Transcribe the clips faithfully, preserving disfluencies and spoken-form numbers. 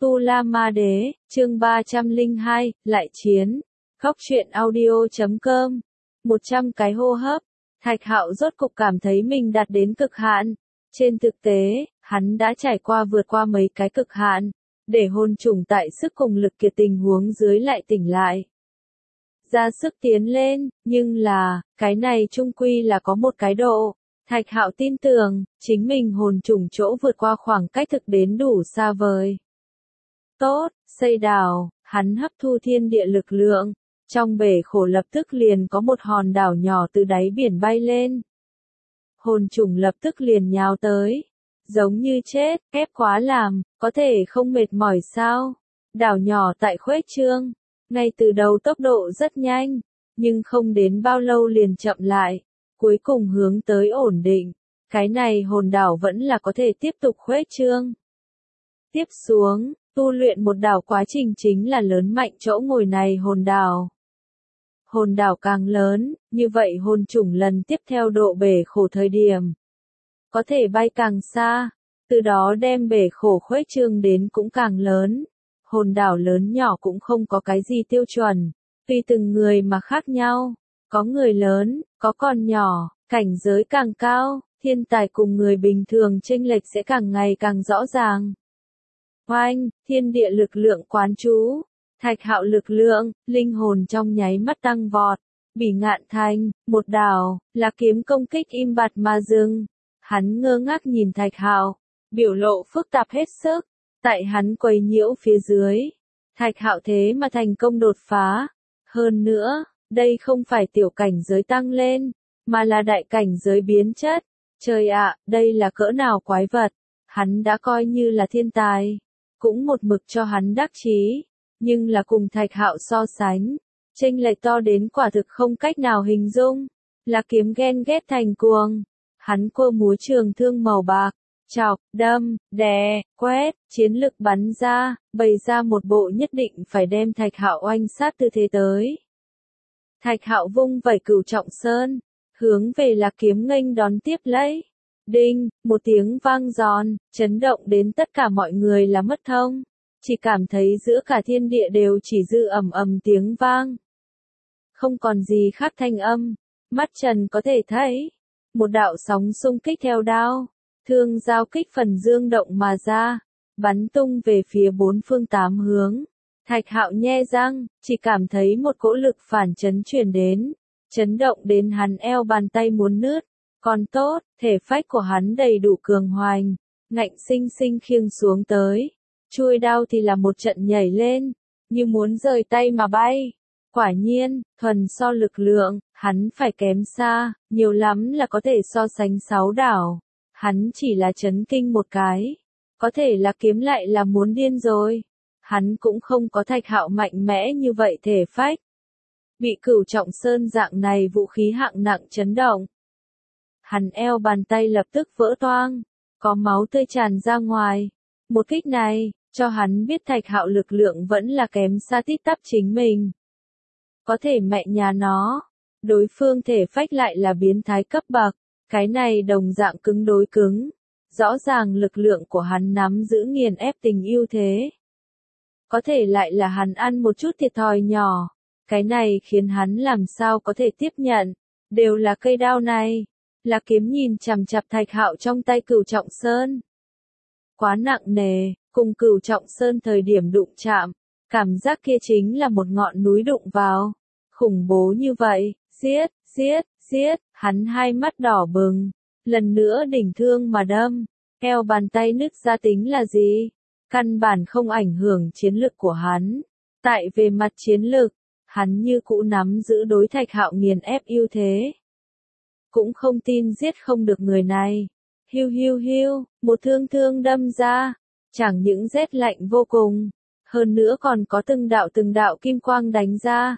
Tu La Ma Đế, chương ba trăm lẻ hai, lại chiến. Khóc chuyện audio chấm com. một trăm cái hô hấp. Thạch Hạo rốt cục cảm thấy mình đạt đến cực hạn. Trên thực tế, hắn đã trải qua vượt qua mấy cái cực hạn, để hồn trùng tại sức cùng lực kiệt tình huống dưới lại tỉnh lại. Ra sức tiến lên, nhưng là, cái này chung quy là có một cái độ. Thạch Hạo tin tưởng, chính mình hồn trùng chỗ vượt qua khoảng cách thực đến đủ xa vời. Tốt, xây đảo, hắn hấp thu thiên địa lực lượng. Trong bể khổ lập tức liền có một hòn đảo nhỏ từ đáy biển bay lên. Hồn trùng lập tức liền nhào tới. Giống như chết, ép quá làm, có thể không mệt mỏi sao? Đảo nhỏ tại khuếch trương. Ngay từ đầu tốc độ rất nhanh, nhưng không đến bao lâu liền chậm lại. Cuối cùng hướng tới ổn định. Cái này hồn đảo vẫn là có thể tiếp tục khuếch trương. Tiếp xuống, tu luyện một đảo quá trình chính là lớn mạnh chỗ ngồi này hồn đảo. Hồn đảo càng lớn, như vậy hồn trùng lần tiếp theo độ bể khổ thời điểm. Có thể bay càng xa, từ đó đem bể khổ khuếch trương đến cũng càng lớn. Hồn đảo lớn nhỏ cũng không có cái gì tiêu chuẩn, tùy từng người mà khác nhau. Có người lớn, có con nhỏ, cảnh giới càng cao, thiên tài cùng người bình thường chênh lệch sẽ càng ngày càng rõ ràng. Oanh, thiên địa lực lượng quán chú, Thạch Hạo lực lượng, linh hồn trong nháy mắt tăng vọt, Bỉ Ngạn Thành, một đảo, là kiếm công kích im bặt mà dừng. Hắn ngơ ngác nhìn Thạch Hạo, biểu lộ phức tạp hết sức, tại hắn quấy nhiễu phía dưới. Thạch Hạo thế mà thành công đột phá. Hơn nữa, đây không phải tiểu cảnh giới tăng lên, mà là đại cảnh giới biến chất. Trời ạ, đây là cỡ nào quái vật. Hắn đã coi như là thiên tài, cũng một mực cho hắn đắc chí, nhưng là cùng Thạch Hạo so sánh, chênh lệch to đến quả thực không cách nào hình dung, là kiếm ghen ghét thành cuồng. Hắn quơ múa trường thương màu bạc, chọc, đâm, đè, quét, chiến lực bắn ra, bày ra một bộ nhất định phải đem Thạch Hạo oanh sát tư thế tới. Thạch Hạo vung vẩy Cửu Trọng Sơn, hướng về Lạc Kiếm nghênh đón tiếp lấy. Đinh, một tiếng vang giòn, chấn động đến tất cả mọi người là mất thông. Chỉ cảm thấy giữa cả thiên địa đều chỉ dư ầm ầm tiếng vang. Không còn gì khác thanh âm, mắt trần có thể thấy. Một đạo sóng xung kích theo đao, thương giao kích phần dương động mà ra, bắn tung về phía bốn phương tám hướng. Thạch Hạo nhe răng, chỉ cảm thấy một cỗ lực phản chấn truyền đến, chấn động đến hắn eo bàn tay muốn nứt. Còn tốt, thể phách của hắn đầy đủ cường hoành, ngạnh sinh sinh khiêng xuống tới. Chuôi đao thì là một trận nhảy lên, như muốn rời tay mà bay. Quả nhiên, thuần so lực lượng, hắn phải kém xa, nhiều lắm là có thể so sánh sáu đảo. Hắn chỉ là chấn kinh một cái, có thể là kiếm lại là muốn điên rồi. Hắn cũng không có Thạch Hạo mạnh mẽ như vậy thể phách. Bị Cửu Trọng Sơn dạng này vũ khí hạng nặng chấn động. Hắn eo bàn tay lập tức vỡ toang, có máu tươi tràn ra ngoài. Một kích này, cho hắn biết Thạch Hạo lực lượng vẫn là kém xa tít tắp chính mình. Có thể mẹ nhà nó, đối phương thể phách lại là biến thái cấp bậc, cái này đồng dạng cứng đối cứng. Rõ ràng lực lượng của hắn nắm giữ nghiền ép tình ưu thế. Có thể lại là hắn ăn một chút thiệt thòi nhỏ, cái này khiến hắn làm sao có thể tiếp nhận, đều là cây đao này. Là kiếm nhìn chằm chằm Thạch Hạo trong tay Cửu Trọng Sơn. Quá nặng nề, cùng Cửu Trọng Sơn thời điểm đụng chạm, cảm giác kia chính là một ngọn núi đụng vào. Khủng bố như vậy, giết, giết, giết, hắn hai mắt đỏ bừng, lần nữa đỉnh thương mà đâm, eo bàn tay nứt ra tính là gì? Căn bản không ảnh hưởng chiến lực của hắn. Tại về mặt chiến lực, hắn như cũ nắm giữ đối Thạch Hạo nghiền ép ưu thế. Cũng không tin giết không được người này. Hiu hiu hiu, một thương thương đâm ra, chẳng những rét lạnh vô cùng, hơn nữa còn có từng đạo từng đạo kim quang đánh ra.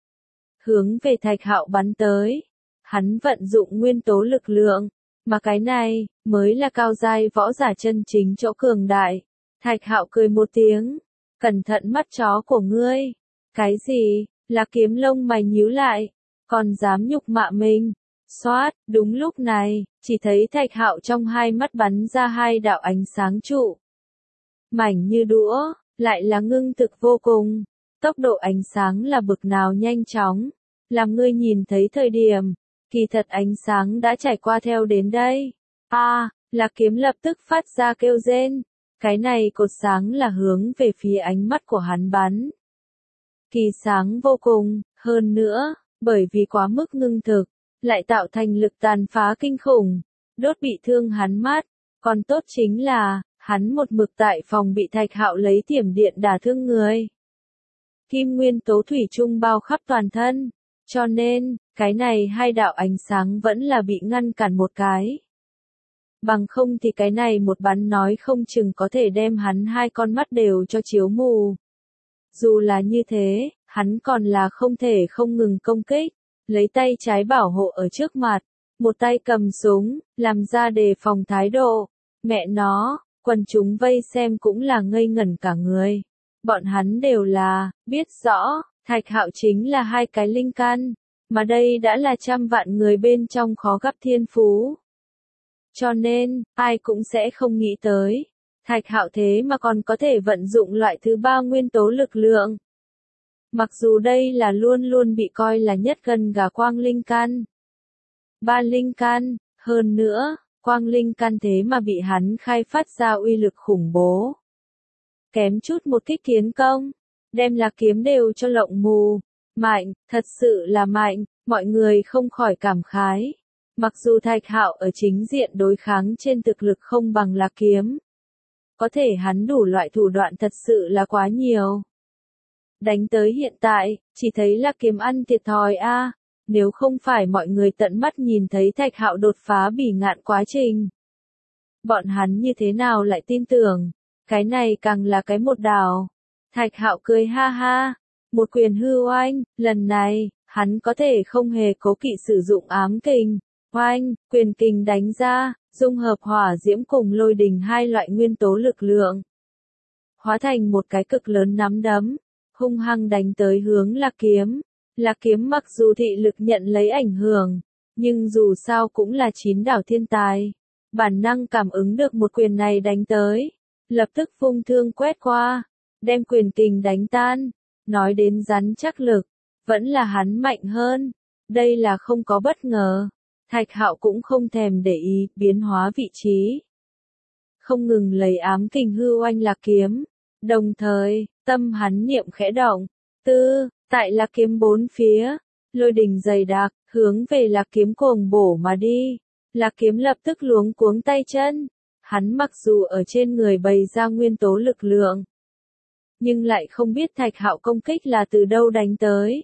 Hướng về Thạch Hạo bắn tới, hắn vận dụng nguyên tố lực lượng, mà cái này, mới là cao giai võ giả chân chính chỗ cường đại. Thạch Hạo cười một tiếng, cẩn thận mắt chó của ngươi. Cái gì, là kiếm lông mày nhíu lại, còn dám nhục mạ mình. Xoát, đúng lúc này, chỉ thấy Thạch Hạo trong hai mắt bắn ra hai đạo ánh sáng trụ. Mảnh như đũa, lại là ngưng thực vô cùng. Tốc độ ánh sáng là bực nào nhanh chóng, làm ngươi nhìn thấy thời điểm, kỳ thật ánh sáng đã trải qua theo đến đây. A, à, Lạc Kiếm lập tức phát ra kêu rên, cái này cột sáng là hướng về phía ánh mắt của hắn bắn. Kỳ sáng vô cùng, hơn nữa, bởi vì quá mức ngưng thực, lại tạo thành lực tàn phá kinh khủng, đốt bị thương hắn mắt, còn tốt chính là, hắn một mực tại phòng bị Thạch Hạo lấy thiểm điện đả thương người. Kim nguyên tố thủy chung bao khắp toàn thân, cho nên, cái này hai đạo ánh sáng vẫn là bị ngăn cản một cái. Bằng không thì cái này một bắn nói không chừng có thể đem hắn hai con mắt đều cho chiếu mù. Dù là như thế, hắn còn là không thể không ngừng công kích, lấy tay trái bảo hộ ở trước mặt, một tay cầm súng, làm ra đề phòng thái độ. Mẹ nó, quần chúng vây xem cũng là ngây ngẩn cả người. Bọn hắn đều là, biết rõ, Thạch Hạo chính là hai cái linh căn, mà đây đã là trăm vạn người bên trong khó gặp thiên phú. Cho nên, ai cũng sẽ không nghĩ tới, Thạch Hạo thế mà còn có thể vận dụng loại thứ ba nguyên tố lực lượng. Mặc dù đây là luôn luôn bị coi là nhất gần gà quang linh căn. Ba linh căn, hơn nữa, quang linh căn thế mà bị hắn khai phát ra uy lực khủng bố. Kém chút một kích kiến công, đem Lạc Kiếm đều cho lộng mù. Mạnh, thật sự là mạnh, mọi người không khỏi cảm khái. Mặc dù Thạch Hạo ở chính diện đối kháng trên thực lực không bằng Lạc Kiếm, có thể hắn đủ loại thủ đoạn thật sự là quá nhiều. Đánh tới hiện tại, chỉ thấy Lạc Kiếm ăn thiệt thòi a, à, nếu không phải mọi người tận mắt nhìn thấy Thạch Hạo đột phá bỉ ngạn quá trình. Bọn hắn như thế nào lại tin tưởng, cái này càng là cái một đảo. Thạch Hạo cười ha ha, một quyền hư oanh, lần này, hắn có thể không hề cố kỵ sử dụng ám kình. Oanh, quyền kình đánh ra, dung hợp hỏa diễm cùng lôi đình hai loại nguyên tố lực lượng. Hóa thành một cái cực lớn nắm đấm, hung hăng đánh tới hướng Lạc Kiếm. Lạc Kiếm mặc dù thị lực nhận lấy ảnh hưởng, nhưng dù sao cũng là chín đảo thiên tài. Bản năng cảm ứng được một quyền này đánh tới, lập tức phung thương quét qua, đem quyền kình đánh tan. Nói đến rắn chắc lực, vẫn là hắn mạnh hơn. Đây là không có bất ngờ. Thạch Hạo cũng không thèm để ý, biến hóa vị trí. Không ngừng lấy ám kình hư oanh Lạc Kiếm. Đồng thời, tâm hắn niệm khẽ động. Tư, tại Lạc Kiếm bốn phía, lôi đình dày đặc, hướng về Lạc Kiếm cuồng bổ mà đi. Lạc Kiếm lập tức luống cuống tay chân. Hắn mặc dù ở trên người bày ra nguyên tố lực lượng, nhưng lại không biết Thạch Hạo công kích là từ đâu đánh tới.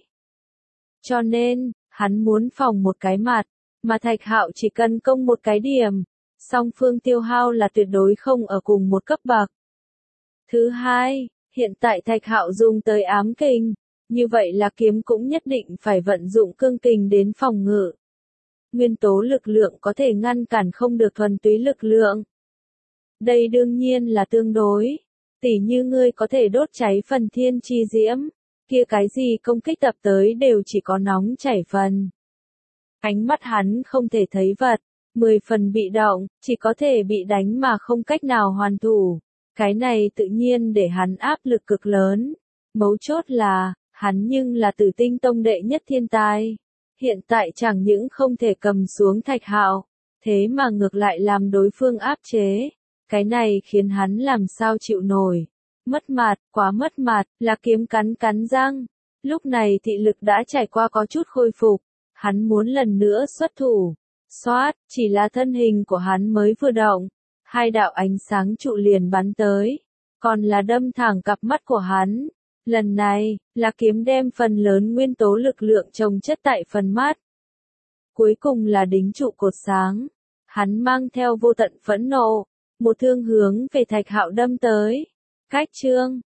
Cho nên, hắn muốn phòng một cái mặt, mà Thạch Hạo chỉ cần công một cái điểm, song phương tiêu hao là tuyệt đối không ở cùng một cấp bậc. Thứ hai, hiện tại Thạch Hạo dùng tới ám kình, như vậy là kiếm cũng nhất định phải vận dụng cương kình đến phòng ngự. Nguyên tố lực lượng có thể ngăn cản không được thuần túy lực lượng. Đây đương nhiên là tương đối. Tỉ như ngươi có thể đốt cháy phần thiên chi diễm, kia cái gì công kích tập tới đều chỉ có nóng chảy phần. Ánh mắt hắn không thể thấy vật, mười phần bị động, chỉ có thể bị đánh mà không cách nào hoàn thủ. Cái này tự nhiên để hắn áp lực cực lớn. Mấu chốt là, hắn nhưng là Tử Tinh Tông đệ nhất thiên tài. Hiện tại chẳng những không thể cầm xuống Thạch Hạo, thế mà ngược lại làm đối phương áp chế. Cái này khiến hắn làm sao chịu nổi. Mất mặt, quá mất mặt, Lạc Kiếm cắn cắn răng. Lúc này thị lực đã trải qua có chút khôi phục. Hắn muốn lần nữa xuất thủ. Xoát, chỉ là thân hình của hắn mới vừa động. Hai đạo ánh sáng trụ liền bắn tới. Còn là đâm thẳng cặp mắt của hắn. Lần này, Lạc Kiếm đem phần lớn nguyên tố lực lượng chồng chất tại phần mắt. Cuối cùng là đính trụ cột sáng. Hắn mang theo vô tận phẫn nộ. Một thương hướng về Thạch Hạo đâm tới. Cách chương